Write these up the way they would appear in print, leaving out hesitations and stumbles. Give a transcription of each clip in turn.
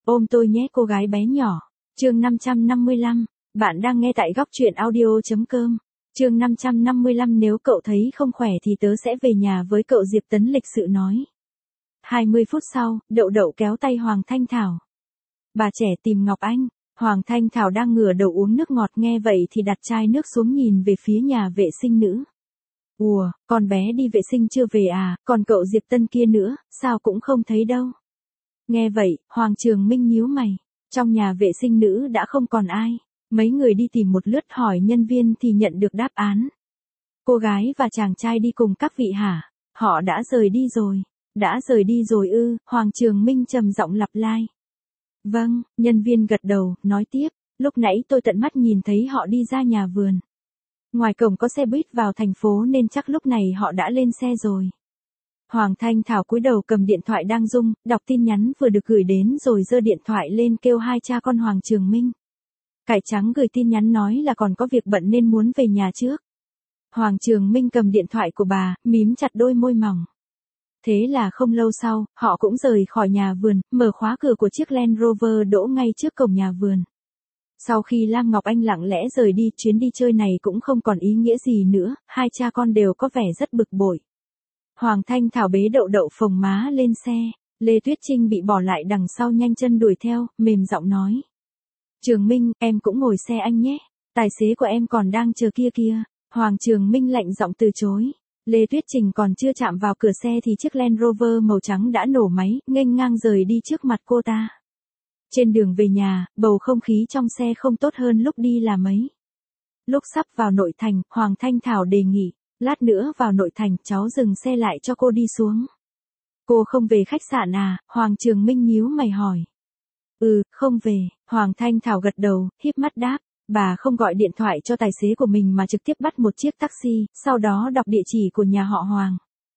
Ôm tôi nhé cô gái bé nhỏ. Chương 555, bạn đang nghe tại góc truyện audio.com. Chương 555 nếu cậu thấy không khỏe thì tớ sẽ về nhà với cậu, Diệp Tấn lịch sự nói. 20 phút sau, Đậu Đậu kéo tay Hoàng Thanh Thảo. Bà trẻ tìm Ngọc Anh. Hoàng Thanh Thảo đang ngửa đầu uống nước ngọt, nghe vậy thì đặt chai nước xuống nhìn về phía nhà vệ sinh nữ. Ủa, con bé đi vệ sinh chưa về à, còn cậu Diệp Tân kia nữa, sao cũng không thấy đâu. Nghe vậy, Hoàng Trường Minh nhíu mày. Trong nhà vệ sinh nữ đã không còn ai. Mấy người đi tìm một lướt hỏi nhân viên thì nhận được đáp án. Cô gái và chàng trai đi cùng các vị hả? Họ đã rời đi rồi. Đã rời đi rồi ư? Hoàng Trường Minh trầm giọng lặp lại. Vâng, nhân viên gật đầu, nói tiếp. Lúc nãy tôi tận mắt nhìn thấy họ đi ra nhà vườn. Ngoài cổng có xe buýt vào thành phố nên chắc lúc này họ đã lên xe rồi. Hoàng Thanh Thảo cúi đầu cầm điện thoại đang rung, đọc tin nhắn vừa được gửi đến rồi giơ điện thoại lên kêu hai cha con Hoàng Trường Minh. Cải Trắng gửi tin nhắn nói là còn có việc bận nên muốn về nhà trước. Hoàng Trường Minh cầm điện thoại của bà, mím chặt đôi môi mỏng. Thế là không lâu sau, họ cũng rời khỏi nhà vườn, mở khóa cửa của chiếc Land Rover đỗ ngay trước cổng nhà vườn. Sau khi Lam Ngọc Anh lặng lẽ rời đi, chuyến đi chơi này cũng không còn ý nghĩa gì nữa, hai cha con đều có vẻ rất bực bội. Hoàng Thanh Thảo bế Đậu Đậu phồng má lên xe, Lê Tuyết Trinh bị bỏ lại đằng sau nhanh chân đuổi theo, mềm giọng nói. Trường Minh, em cũng ngồi xe anh nhé, tài xế của em còn đang chờ kia kìa. Hoàng Trường Minh lạnh giọng từ chối. Lê Tuyết Trinh còn chưa chạm vào cửa xe thì chiếc Land Rover màu trắng đã nổ máy, nghênh ngang rời đi trước mặt cô ta. Trên đường về nhà, bầu không khí trong xe không tốt hơn lúc đi là mấy. Lúc sắp vào nội thành, Hoàng Thanh Thảo đề nghị, lát nữa vào nội thành cháu dừng xe lại cho cô đi xuống. Cô không về khách sạn à? Hoàng Trường Minh nhíu mày hỏi. Không về. Hoàng Thanh Thảo gật đầu, híp mắt đáp. Bà không gọi điện thoại cho tài xế của mình mà trực tiếp bắt một chiếc taxi, sau đó đọc địa chỉ của nhà họ Hoàng.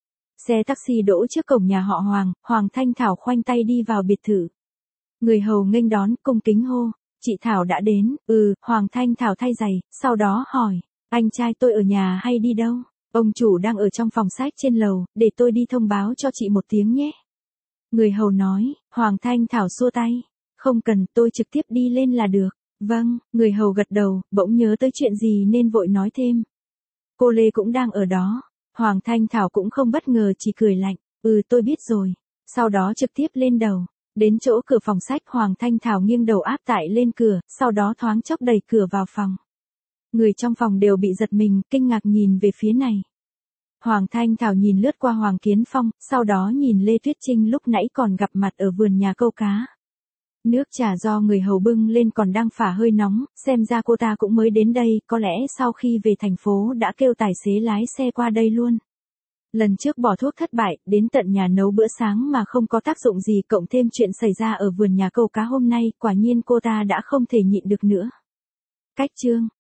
Xe taxi đỗ trước cổng nhà họ Hoàng, Hoàng Thanh Thảo khoanh tay đi vào biệt thự. Người hầu nghênh đón, cung kính hô. Chị Thảo đã đến. Hoàng Thanh Thảo thay giày, sau đó hỏi. Anh trai tôi ở nhà hay đi đâu? Ông chủ đang ở trong phòng sách trên lầu, để tôi đi thông báo cho chị một tiếng nhé. Người hầu nói. Hoàng Thanh Thảo xua tay. Không cần, tôi trực tiếp đi lên là được. Vâng, người hầu gật đầu, bỗng nhớ tới chuyện gì nên vội nói thêm. Cô Lê cũng đang ở đó. Hoàng Thanh Thảo cũng không bất ngờ, chỉ cười lạnh. Tôi biết rồi. Sau đó trực tiếp lên đầu. Đến chỗ cửa phòng sách, Hoàng Thanh Thảo nghiêng đầu áp tại lên cửa, sau đó thoáng chốc đẩy cửa vào phòng. Người trong phòng đều bị giật mình, kinh ngạc nhìn về phía này. Hoàng Thanh Thảo nhìn lướt qua Hoàng Kiến Phong, sau đó nhìn Lê Tuyết Trinh lúc nãy còn gặp mặt ở vườn nhà câu cá. Nước trà do người hầu bưng lên còn đang phả hơi nóng, xem ra cô ta cũng mới đến đây, có lẽ sau khi về thành phố đã kêu tài xế lái xe qua đây luôn. Lần trước bỏ thuốc thất bại, đến tận nhà nấu bữa sáng mà không có tác dụng gì, cộng thêm chuyện xảy ra ở vườn nhà câu cá hôm nay, quả nhiên cô ta đã không thể nhịn được nữa. Cách chương